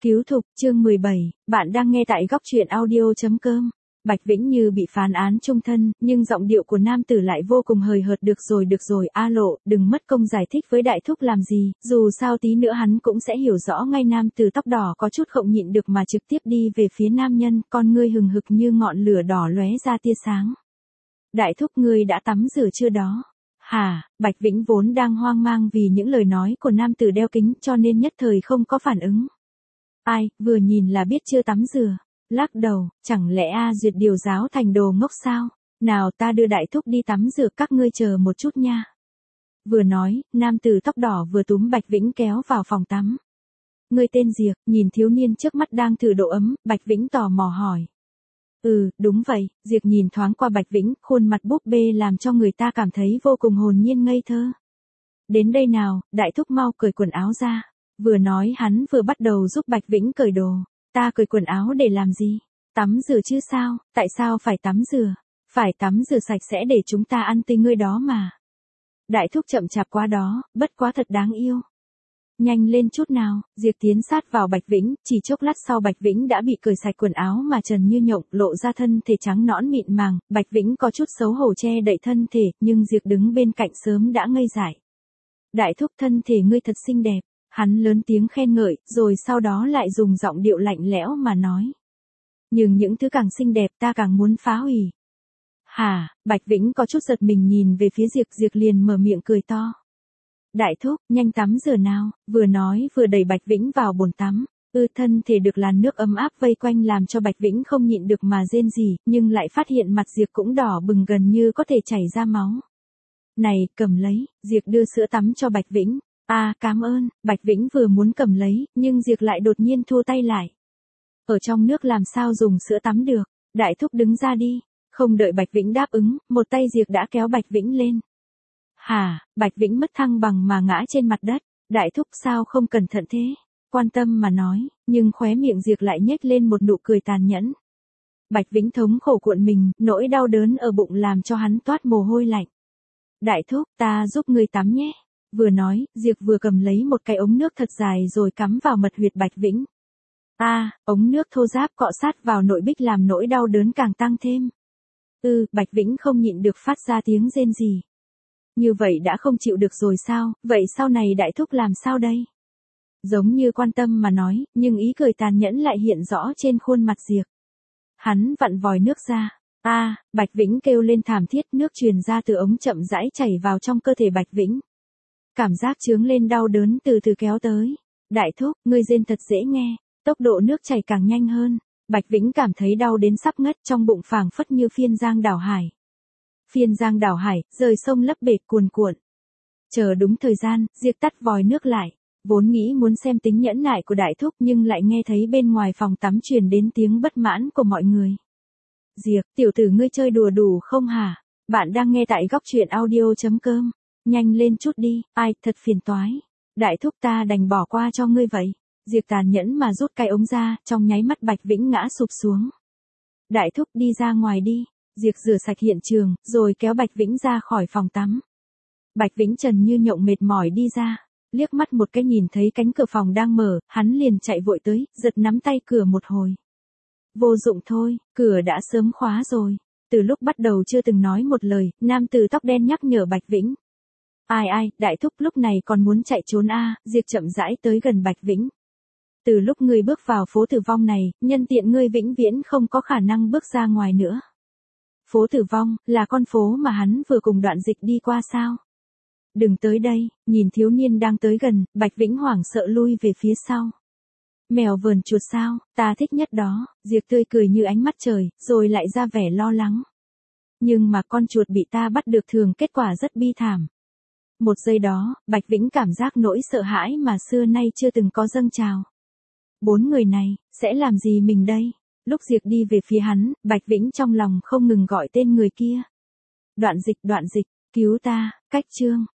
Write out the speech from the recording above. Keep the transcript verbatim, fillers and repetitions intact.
Cứu thục, chương mười bảy, bạn đang nghe tại góc truyện audio.com. Bạch Vĩnh Như bị phán án chung thân, nhưng giọng điệu của nam tử lại vô cùng hời hợt. Được rồi được rồi, A Lộ, đừng mất công giải thích với đại thúc làm gì, dù sao tí nữa hắn cũng sẽ hiểu rõ ngay. Nam tử tóc đỏ có chút không nhịn được mà trực tiếp đi về phía nam nhân, con ngươi hừng hực như ngọn lửa đỏ lóe ra tia sáng. Đại thúc, ngươi đã tắm rửa chưa đó? Hả? Bạch Vĩnh vốn đang hoang mang vì những lời nói của nam tử đeo kính cho nên nhất thời không có phản ứng. Ai, vừa nhìn là biết chưa tắm rửa. Lắc đầu, chẳng lẽ A Duyệt điều giáo thành đồ ngốc sao? Nào, ta đưa đại thúc đi tắm rửa, các ngươi chờ một chút nha. Vừa nói, nam tử tóc đỏ vừa túm Bạch Vĩnh kéo vào phòng tắm. Ngươi tên Diệp, nhìn thiếu niên trước mắt đang thử độ ấm, Bạch Vĩnh tò mò hỏi. Ừ, đúng vậy. Diệp nhìn thoáng qua Bạch Vĩnh, khuôn mặt búp bê làm cho người ta cảm thấy vô cùng hồn nhiên ngây thơ. Đến đây nào, đại thúc mau cởi quần áo ra. Vừa nói hắn vừa bắt đầu giúp Bạch Vĩnh cởi đồ. Ta cởi quần áo để làm gì? Tắm rửa chứ sao? Tại sao phải tắm rửa? Phải tắm rửa sạch sẽ để chúng ta ăn tươi ngươi đó mà. Đại thúc chậm chạp quá đó, bất quá thật đáng yêu. Nhanh lên chút nào. Diệp tiến sát vào Bạch Vĩnh, chỉ chốc lát sau Bạch Vĩnh đã bị cởi sạch quần áo mà trần như nhộng, lộ ra thân thể trắng nõn mịn màng. Bạch Vĩnh có chút xấu hổ che đậy thân thể, nhưng Diệp đứng bên cạnh sớm đã ngây dại. Đại thúc, thân thể ngươi thật xinh đẹp. Hắn lớn tiếng khen ngợi, rồi sau đó lại dùng giọng điệu lạnh lẽo mà nói. Nhưng những thứ càng xinh đẹp ta càng muốn phá hủy. Hả? Bạch Vĩnh có chút giật mình nhìn về phía Diệp, Diệp liền mở miệng cười to. Đại thúc, nhanh tắm rửa nào, vừa nói vừa đẩy Bạch Vĩnh vào bồn tắm. Ư thân thể được làn nước ấm áp vây quanh làm cho Bạch Vĩnh không nhịn được mà rên rỉ, nhưng lại phát hiện mặt Diệp cũng đỏ bừng gần như có thể chảy ra máu. Này, cầm lấy, Diệp đưa sữa tắm cho Bạch Vĩnh. À, cảm ơn. Bạch Vĩnh vừa muốn cầm lấy, nhưng Diệp lại đột nhiên thua tay lại. Ở trong nước làm sao dùng sữa tắm được? Đại thúc đứng ra đi. Không đợi Bạch Vĩnh đáp ứng, một tay Diệp đã kéo Bạch Vĩnh lên. Hả? Bạch Vĩnh mất thăng bằng mà ngã trên mặt đất. Đại thúc sao không cẩn thận thế? Quan tâm mà nói, nhưng khóe miệng Diệp lại nhếch lên một nụ cười tàn nhẫn. Bạch Vĩnh thống khổ cuộn mình, nỗi đau đớn ở bụng làm cho hắn toát mồ hôi lạnh. Đại thúc, ta giúp ngươi tắm nhé. Vừa nói, Diệp vừa cầm lấy một cái ống nước thật dài rồi cắm vào mật huyệt Bạch Vĩnh. A, à, ống nước thô ráp cọ sát vào nội bích làm nỗi đau đớn càng tăng thêm. Ừ, Bạch Vĩnh không nhịn được phát ra tiếng rên rỉ. Như vậy đã không chịu được rồi sao, vậy sau này đại thúc làm sao đây? Giống như quan tâm mà nói, nhưng ý cười tàn nhẫn lại hiện rõ trên khuôn mặt Diệp. Hắn vặn vòi nước ra. A, à, Bạch Vĩnh kêu lên thảm thiết, nước truyền ra từ ống chậm rãi chảy vào trong cơ thể Bạch Vĩnh. Cảm giác chướng lên đau đớn từ từ kéo tới. Đại thúc, ngươi rên thật dễ nghe. Tốc độ nước chảy càng nhanh hơn. Bạch Vĩnh cảm thấy đau đến sắp ngất, trong bụng phảng phất như phiên giang đảo hải. Phiên giang đảo hải, rời sông lấp bể cuồn cuộn. Chờ đúng thời gian, Diệp tắt vòi nước lại. Vốn nghĩ muốn xem tính nhẫn nại của đại thúc nhưng lại nghe thấy bên ngoài phòng tắm truyền đến tiếng bất mãn của mọi người. Diệp, tiểu tử ngươi chơi đùa đủ không hả? Bạn đang nghe tại góc truyện audio.com. Nhanh lên chút đi, ai, thật phiền toái. Đại thúc, ta đành bỏ qua cho ngươi vậy. Diệp tàn nhẫn mà rút cái ống ra, trong nháy mắt Bạch Vĩnh ngã sụp xuống. Đại thúc, đi ra ngoài đi. Diệp rửa sạch hiện trường, rồi kéo Bạch Vĩnh ra khỏi phòng tắm. Bạch Vĩnh trần như nhộng mệt mỏi đi ra, liếc mắt một cái nhìn thấy cánh cửa phòng đang mở, hắn liền chạy vội tới, giật nắm tay cửa một hồi. Vô dụng thôi, cửa đã sớm khóa rồi. Từ lúc bắt đầu chưa từng nói một lời, nam tử tóc đen nhắc nhở Bạch Vĩnh. Ai ai, đại thúc lúc này còn muốn chạy trốn a? À, Diệp chậm rãi tới gần Bạch Vĩnh. Từ lúc ngươi bước vào phố tử vong này, nhân tiện ngươi vĩnh viễn không có khả năng bước ra ngoài nữa. Phố tử vong, là con phố mà hắn vừa cùng Đoạn Dịch đi qua sao? Đừng tới đây, nhìn thiếu niên đang tới gần, Bạch Vĩnh hoảng sợ lui về phía sau. Mèo vờn chuột sao, ta thích nhất đó, Diệp tươi cười như ánh mắt trời, rồi lại ra vẻ lo lắng. Nhưng mà con chuột bị ta bắt được thường kết quả rất bi thảm. Một giây đó, Bạch Vĩnh cảm giác nỗi sợ hãi mà xưa nay chưa từng có dâng trào. Bốn người này, sẽ làm gì mình đây? Lúc Diệp đi về phía hắn, Bạch Vĩnh trong lòng không ngừng gọi tên người kia. Đoạn Dịch, Đoạn Dịch, cứu ta, cách chương.